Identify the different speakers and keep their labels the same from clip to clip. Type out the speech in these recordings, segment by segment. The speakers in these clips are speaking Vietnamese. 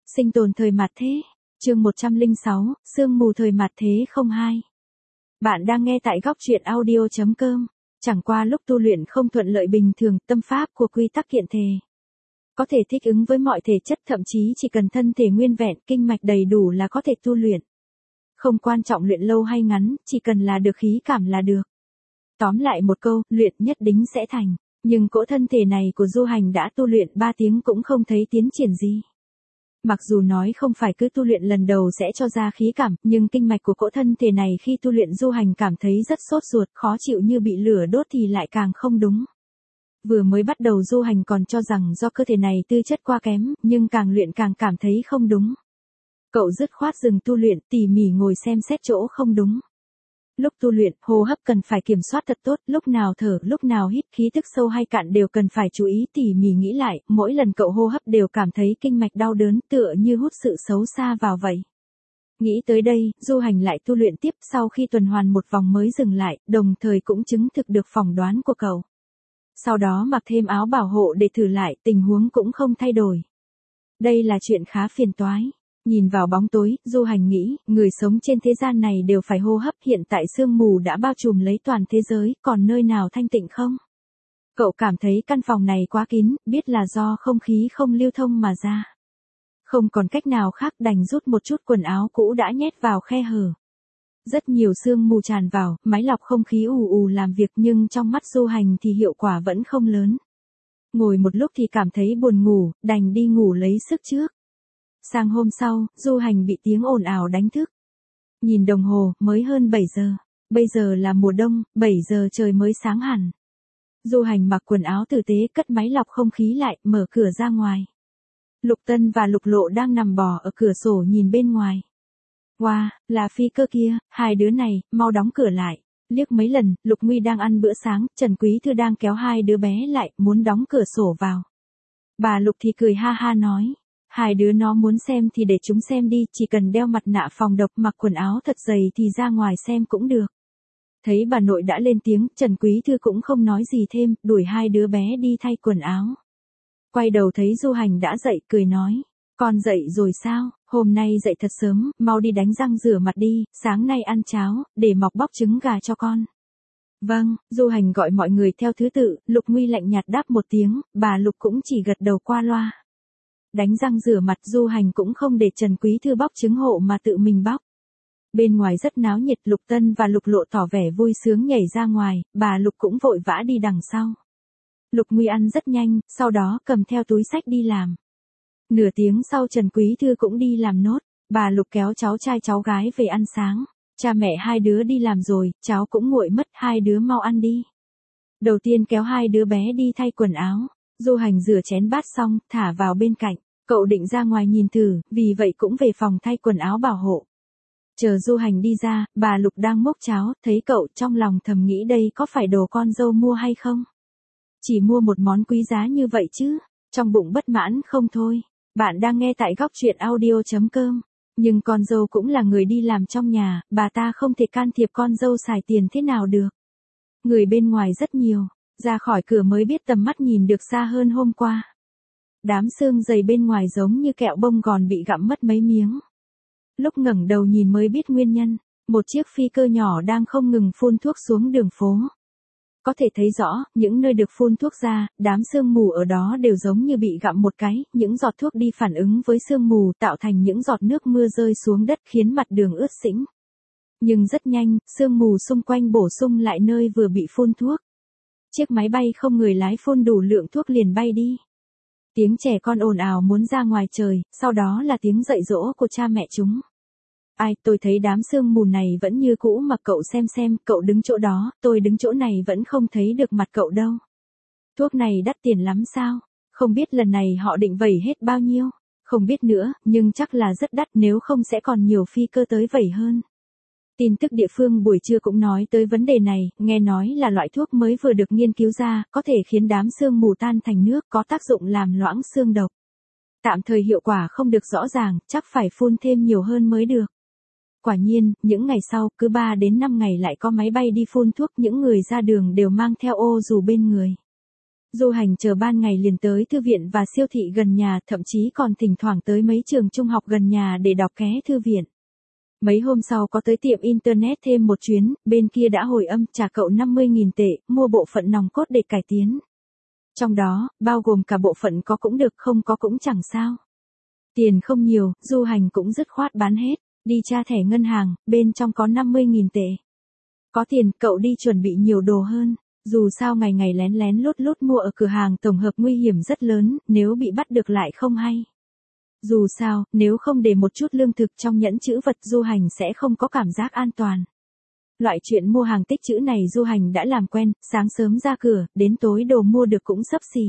Speaker 1: Sinh tồn thời mạt thế, chương 106, sương mù thời mạt thế 02. Bạn đang nghe tại góc truyện audio.com. Chẳng qua lúc tu luyện không thuận lợi bình thường, tâm pháp của quy tắc kiện thể có thể thích ứng với mọi thể chất, thậm chí chỉ cần thân thể nguyên vẹn, kinh mạch đầy đủ là có thể tu luyện. Không quan trọng luyện lâu hay ngắn, chỉ cần là được khí cảm là được. Tóm lại một câu, luyện nhất định sẽ thành. Nhưng cỗ thân thể này của Du Hành đã tu luyện 3 tiếng cũng không thấy tiến triển gì. Mặc dù nói không phải cứ tu luyện lần đầu sẽ cho ra khí cảm, nhưng kinh mạch của cỗ thân thể này khi tu luyện Du Hành cảm thấy rất sốt ruột, khó chịu như bị lửa đốt thì lại càng không đúng. Vừa mới bắt đầu Du Hành còn cho rằng do cơ thể này tư chất quá kém, nhưng càng luyện càng cảm thấy không đúng. Cậu dứt khoát dừng tu luyện, tỉ mỉ ngồi xem xét chỗ không đúng. Lúc tu luyện, hô hấp cần phải kiểm soát thật tốt, lúc nào thở, lúc nào hít, khí tức sâu hay cạn đều cần phải chú ý tỉ mỉ nghĩ lại, mỗi lần cậu hô hấp đều cảm thấy kinh mạch đau đớn, tựa như hút sự xấu xa vào vậy. Nghĩ tới đây, Du Hành lại tu luyện tiếp, sau khi tuần hoàn một vòng mới dừng lại, đồng thời cũng chứng thực được phỏng đoán của cậu. Sau đó mặc thêm áo bảo hộ để thử lại, tình huống cũng không thay đổi. Đây là chuyện khá phiền toái. Nhìn vào bóng tối, Du Hành nghĩ, người sống trên thế gian này đều phải hô hấp, hiện tại sương mù đã bao trùm lấy toàn thế giới, còn nơi nào thanh tịnh không? Cậu cảm thấy căn phòng này quá kín, biết là do không khí không lưu thông mà ra. Không còn cách nào khác, đành rút một chút quần áo cũ đã nhét vào khe hở. Rất nhiều sương mù tràn vào, máy lọc không khí ù ù làm việc, nhưng trong mắt Du Hành thì hiệu quả vẫn không lớn. Ngồi một lúc thì cảm thấy buồn ngủ, đành đi ngủ lấy sức trước. Sang hôm sau, Du Hành bị tiếng ồn ào đánh thức. Nhìn đồng hồ, mới hơn 7 giờ. Bây giờ là mùa đông, 7 giờ trời mới sáng hẳn. Du Hành mặc quần áo tử tế, cất máy lọc không khí lại, mở cửa ra ngoài. Lục Tân và Lục Lộ đang nằm bò ở cửa sổ nhìn bên ngoài. Wow, là phi cơ kia, hai đứa này, mau đóng cửa lại. Liếc mấy lần, Lục Nguy đang ăn bữa sáng, Trần Quý Thư đang kéo hai đứa bé lại, muốn đóng cửa sổ vào. Bà Lục thì cười ha ha nói. Hai đứa nó muốn xem thì để chúng xem đi, chỉ cần đeo mặt nạ phòng độc, mặc quần áo thật dày thì ra ngoài xem cũng được. Thấy bà nội đã lên tiếng, Trần Quý Thư cũng không nói gì thêm, đuổi hai đứa bé đi thay quần áo. Quay đầu thấy Du Hành đã dậy, cười nói, con dậy rồi sao, hôm nay dậy thật sớm, mau đi đánh răng rửa mặt đi, sáng nay ăn cháo, để mọc bóc trứng gà cho con. Vâng, Du Hành gọi mọi người theo thứ tự, Lục Nguy lạnh nhạt đáp một tiếng, bà Lục cũng chỉ gật đầu qua loa. Đánh răng rửa mặt, Du Hành cũng không để Trần Quý Thư bóc trứng hộ mà tự mình bóc. Bên ngoài rất náo nhiệt, Lục Tân và Lục Lộ tỏ vẻ vui sướng nhảy ra ngoài, bà Lục cũng vội vã đi đằng sau. Lục Nguy ăn rất nhanh, sau đó cầm theo túi xách đi làm. Nửa tiếng sau Trần Quý Thư cũng đi làm nốt, bà Lục kéo cháu trai cháu gái về ăn sáng. Cha mẹ hai đứa đi làm rồi, cháu cũng nguội mất, hai đứa mau ăn đi. Đầu tiên kéo hai đứa bé đi thay quần áo. Du Hành rửa chén bát xong, thả vào bên cạnh. Cậu định ra ngoài nhìn thử, vì vậy cũng về phòng thay quần áo bảo hộ. Chờ Du Hành đi ra, bà Lục đang múc cháo, thấy cậu trong lòng thầm nghĩ đây có phải đồ con dâu mua hay không? Chỉ mua một món quý giá như vậy chứ, trong bụng bất mãn không thôi. Bạn đang nghe tại góc truyện audio.com. Nhưng con dâu cũng là người đi làm trong nhà, bà ta không thể can thiệp con dâu xài tiền thế nào được. Người bên ngoài rất nhiều. Ra khỏi cửa mới biết tầm mắt nhìn được xa hơn hôm qua. Đám sương dày bên ngoài giống như kẹo bông gòn bị gặm mất mấy miếng. Lúc ngẩng đầu nhìn mới biết nguyên nhân, một chiếc phi cơ nhỏ đang không ngừng phun thuốc xuống đường phố. Có thể thấy rõ, những nơi được phun thuốc ra, đám sương mù ở đó đều giống như bị gặm một cái, những giọt thuốc đi phản ứng với sương mù tạo thành những giọt nước mưa rơi xuống đất khiến mặt đường ướt sũng. Nhưng rất nhanh, sương mù xung quanh bổ sung lại nơi vừa bị phun thuốc. Chiếc máy bay không người lái phun đủ lượng thuốc liền bay đi. Tiếng trẻ con ồn ào muốn ra ngoài trời, sau đó là tiếng dạy dỗ của cha mẹ chúng. Ai, tôi thấy đám sương mù này vẫn như cũ mà cậu xem, cậu đứng chỗ đó, tôi đứng chỗ này vẫn không thấy được mặt cậu đâu. Thuốc này đắt tiền lắm sao? Không biết lần này họ định vẩy hết bao nhiêu? Không biết nữa, nhưng chắc là rất đắt, nếu không sẽ còn nhiều phi cơ tới vẩy hơn. Tin tức địa phương buổi trưa cũng nói tới vấn đề này, nghe nói là loại thuốc mới vừa được nghiên cứu ra, có thể khiến đám sương mù tan thành nước, có tác dụng làm loãng xương độc. Tạm thời hiệu quả không được rõ ràng, chắc phải phun thêm nhiều hơn mới được. Quả nhiên, những ngày sau, cứ 3 đến 5 ngày lại có máy bay đi phun thuốc, những người ra đường đều mang theo ô dù bên người. Du Hành chờ ban ngày liền tới thư viện và siêu thị gần nhà, thậm chí còn thỉnh thoảng tới mấy trường trung học gần nhà để đọc ké thư viện. Mấy hôm sau có tới tiệm internet thêm một chuyến, bên kia đã hồi âm trả cậu 50.000 tệ, mua bộ phận nòng cốt để cải tiến. Trong đó, bao gồm cả bộ phận có cũng được, không có cũng chẳng sao. Tiền không nhiều, Du Hành cũng dứt khoát bán hết, đi tra thẻ ngân hàng, bên trong có 50.000 tệ. Có tiền, cậu đi chuẩn bị nhiều đồ hơn. Dù sao ngày ngày lén lén lút lút mua ở cửa hàng tổng hợp nguy hiểm rất lớn, nếu bị bắt được lại không hay. Dù sao, nếu không để một chút lương thực trong nhẫn trữ vật Du Hành sẽ không có cảm giác an toàn. Loại chuyện mua hàng tích trữ này Du Hành đã làm quen, sáng sớm ra cửa, đến tối đồ mua được cũng xấp xì.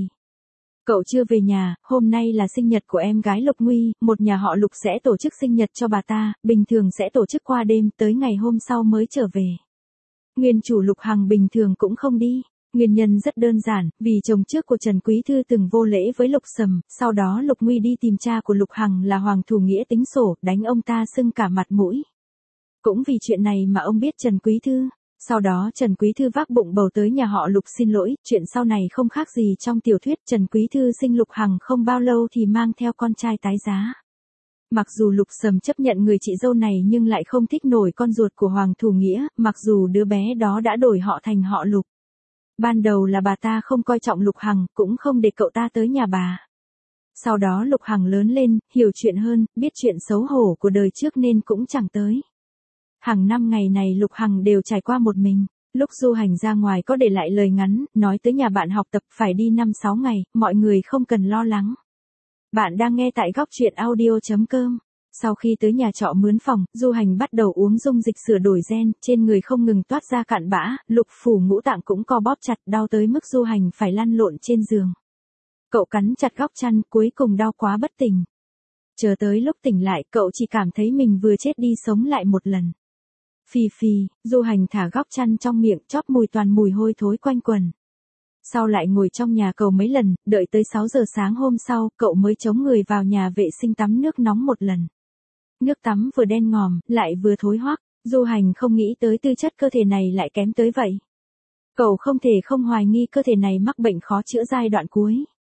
Speaker 1: Cậu chưa về nhà, hôm nay là sinh nhật của em gái Lục Nguy, một nhà họ Lục sẽ tổ chức sinh nhật cho bà ta, bình thường sẽ tổ chức qua đêm, tới ngày hôm sau mới trở về. Nguyên chủ Lục Hằng bình thường cũng không đi. Nguyên nhân rất đơn giản, vì chồng trước của Trần Quý Thư từng vô lễ với Lục Sầm, sau đó Lục Nguy đi tìm cha của Lục Hằng là Hoàng Thủ Nghĩa tính sổ, đánh ông ta sưng cả mặt mũi. Cũng vì chuyện này mà ông biết Trần Quý Thư. Sau đó Trần Quý Thư vác bụng bầu tới nhà họ Lục xin lỗi, chuyện sau này không khác gì trong tiểu thuyết Trần Quý Thư sinh Lục Hằng không bao lâu thì mang theo con trai tái giá. Mặc dù Lục Sầm chấp nhận người chị dâu này nhưng lại không thích nổi con ruột của Hoàng Thủ Nghĩa, mặc dù đứa bé đó đã đổi họ thành họ Lục. Ban đầu là bà ta không coi trọng Lục Hằng, cũng không để cậu ta tới nhà bà. Sau đó Lục Hằng lớn lên, hiểu chuyện hơn, biết chuyện xấu hổ của đời trước nên cũng chẳng tới. Hàng năm ngày này Lục Hằng đều trải qua một mình. Lúc Du Hành ra ngoài có để lại lời ngắn, nói tới nhà bạn học tập phải đi 5-6 ngày, mọi người không cần lo lắng. Bạn đang nghe tại góc truyện audio.com. Sau khi tới nhà trọ mướn phòng, Du Hành bắt đầu uống dung dịch sửa đổi gen, trên người không ngừng toát ra cặn bã, lục phủ ngũ tạng cũng co bóp chặt, đau tới mức Du Hành phải lăn lộn trên giường. Cậu cắn chặt góc chăn, cuối cùng đau quá bất tỉnh. Chờ tới lúc tỉnh lại, cậu chỉ cảm thấy mình vừa chết đi sống lại một lần. Phì phì, Du Hành thả góc chăn trong miệng, chóp mùi toàn mùi hôi thối quanh quần. Sau lại ngồi trong nhà cầu mấy lần, đợi tới 6 giờ sáng hôm sau, cậu mới chống người vào nhà vệ sinh tắm nước nóng một lần. Nước tắm vừa đen ngòm, lại vừa thối hoắc, Du Hành không nghĩ tới tư chất cơ thể này lại kém tới vậy. Cậu không thể không hoài nghi cơ thể này mắc bệnh khó chữa giai đoạn cuối.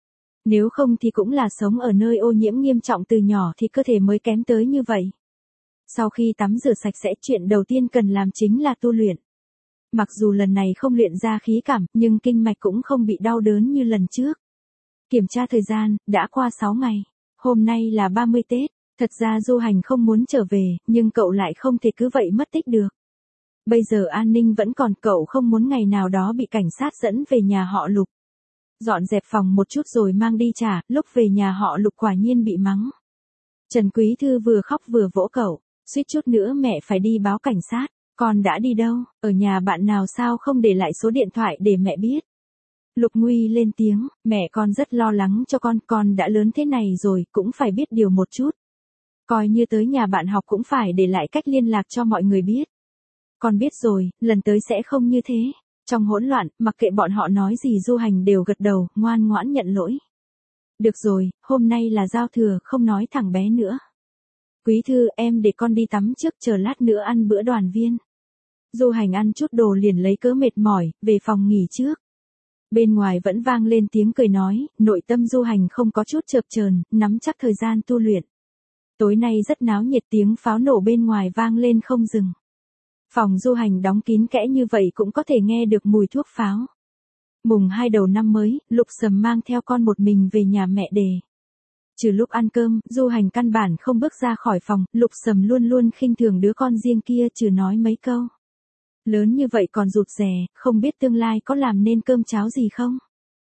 Speaker 1: Nếu không thì cũng là sống ở nơi ô nhiễm nghiêm trọng từ nhỏ thì cơ thể mới kém tới như vậy. Sau khi tắm rửa sạch sẽ, chuyện đầu tiên cần làm chính là tu luyện. Mặc dù lần này không luyện ra khí cảm, nhưng kinh mạch cũng không bị đau đớn như lần trước. Kiểm tra thời gian, đã qua 6 ngày. Hôm nay là 30 Tết. Thật ra Du Hành không muốn trở về, nhưng cậu lại không thể cứ vậy mất tích được. Bây giờ an ninh vẫn còn, cậu không muốn ngày nào đó bị cảnh sát dẫn về nhà họ Lục. Dọn dẹp phòng một chút rồi mang đi trả, lúc về nhà họ Lục quả nhiên bị mắng. Trần Quý Thư vừa khóc vừa vỗ cậu, suýt chút nữa mẹ phải đi báo cảnh sát. Con đã đi đâu, ở nhà bạn nào sao không để lại số điện thoại để mẹ biết. Lục Nguy lên tiếng, mẹ con rất lo lắng cho con đã lớn thế này rồi, cũng phải biết điều một chút. Coi như tới nhà bạn học cũng phải để lại cách liên lạc cho mọi người biết. Con biết rồi, lần tới sẽ không như thế. Trong hỗn loạn, mặc kệ bọn họ nói gì Du Hành đều gật đầu, ngoan ngoãn nhận lỗi. Được rồi, hôm nay là giao thừa, không nói thằng bé nữa. Quý Thư, em để con đi tắm trước, chờ lát nữa ăn bữa đoàn viên. Du Hành ăn chút đồ liền lấy cớ mệt mỏi, về phòng nghỉ trước. Bên ngoài vẫn vang lên tiếng cười nói, nội tâm Du Hành không có chút chợp chờn, nắm chắc thời gian tu luyện. Tối nay rất náo nhiệt, tiếng pháo nổ bên ngoài vang lên không dừng. Phòng Du Hành đóng kín kẽ như vậy cũng có thể nghe được mùi thuốc pháo. Mùng 2 đầu năm mới, Lục Sầm mang theo con một mình về nhà mẹ đẻ. Trừ lúc ăn cơm, Du Hành căn bản không bước ra khỏi phòng, Lục Sầm luôn luôn khinh thường đứa con riêng kia, trừ nói mấy câu. Lớn như vậy còn rụt rè, không biết tương lai có làm nên cơm cháo gì không?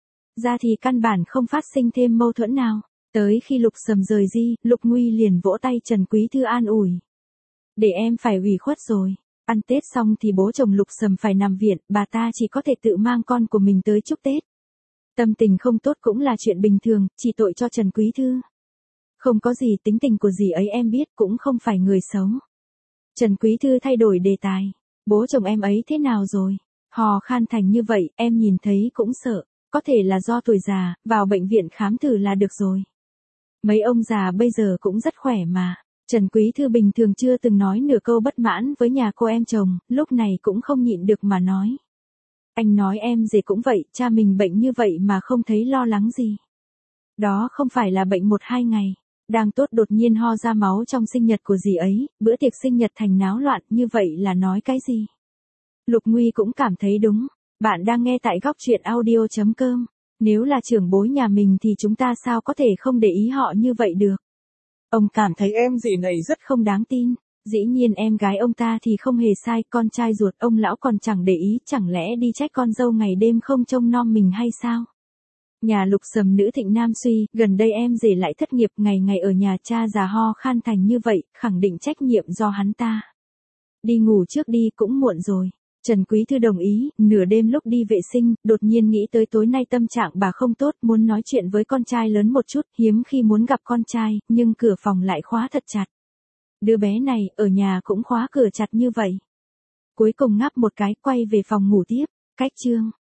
Speaker 1: Ra thì căn bản không phát sinh thêm mâu thuẫn nào. Tới khi Lục Sầm rời đi, Lục Nguy liền vỗ tay Trần Quý Thư an ủi. Để em phải ủy khuất rồi. Ăn Tết xong thì bố chồng Lục Sầm phải nằm viện, bà ta chỉ có thể tự mang con của mình tới chúc Tết. Tâm tình không tốt cũng là chuyện bình thường, chỉ tội cho Trần Quý Thư. Không có gì, tính tình của dì ấy em biết, cũng không phải người xấu. Trần Quý Thư thay đổi đề tài. Bố chồng em ấy thế nào rồi? Hò khan thành như vậy, em nhìn thấy cũng sợ. Có thể là do tuổi già, vào bệnh viện khám thử là được rồi. Mấy ông già bây giờ cũng rất khỏe mà. Trần Quý Thư bình thường chưa từng nói nửa câu bất mãn với nhà cô em chồng, lúc này cũng không nhịn được mà nói. Anh nói em dì cũng vậy, cha mình bệnh như vậy mà không thấy lo lắng gì. Đó không phải là bệnh 1-2 ngày. Đang tốt đột nhiên ho ra máu trong sinh nhật của dì ấy, bữa tiệc sinh nhật thành náo loạn, như vậy là nói cái gì? Lục Nguy cũng cảm thấy đúng. Bạn đang nghe tại góc truyện audio.com. Nếu là trưởng bối nhà mình thì chúng ta sao có thể không để ý họ như vậy được? Ông cảm thấy em dì này rất không đáng tin. Dĩ nhiên em gái ông ta thì không hề sai, con trai ruột ông lão còn chẳng để ý, chẳng lẽ đi trách con dâu ngày đêm không trông nom mình hay sao? Nhà Lục Sầm nữ thịnh nam suy, gần đây em rể lại thất nghiệp, ngày ngày ở nhà cha già ho khan thành như vậy, khẳng định trách nhiệm do hắn ta. Đi ngủ trước đi, cũng muộn rồi. Trần Quý Thư đồng ý, nửa đêm lúc đi vệ sinh, đột nhiên nghĩ tới tối nay tâm trạng bà không tốt, muốn nói chuyện với con trai lớn một chút, hiếm khi muốn gặp con trai, nhưng cửa phòng lại khóa thật chặt. Đứa bé này, ở nhà cũng khóa cửa chặt như vậy. Cuối cùng ngáp một cái, quay về phòng ngủ tiếp. Cách chương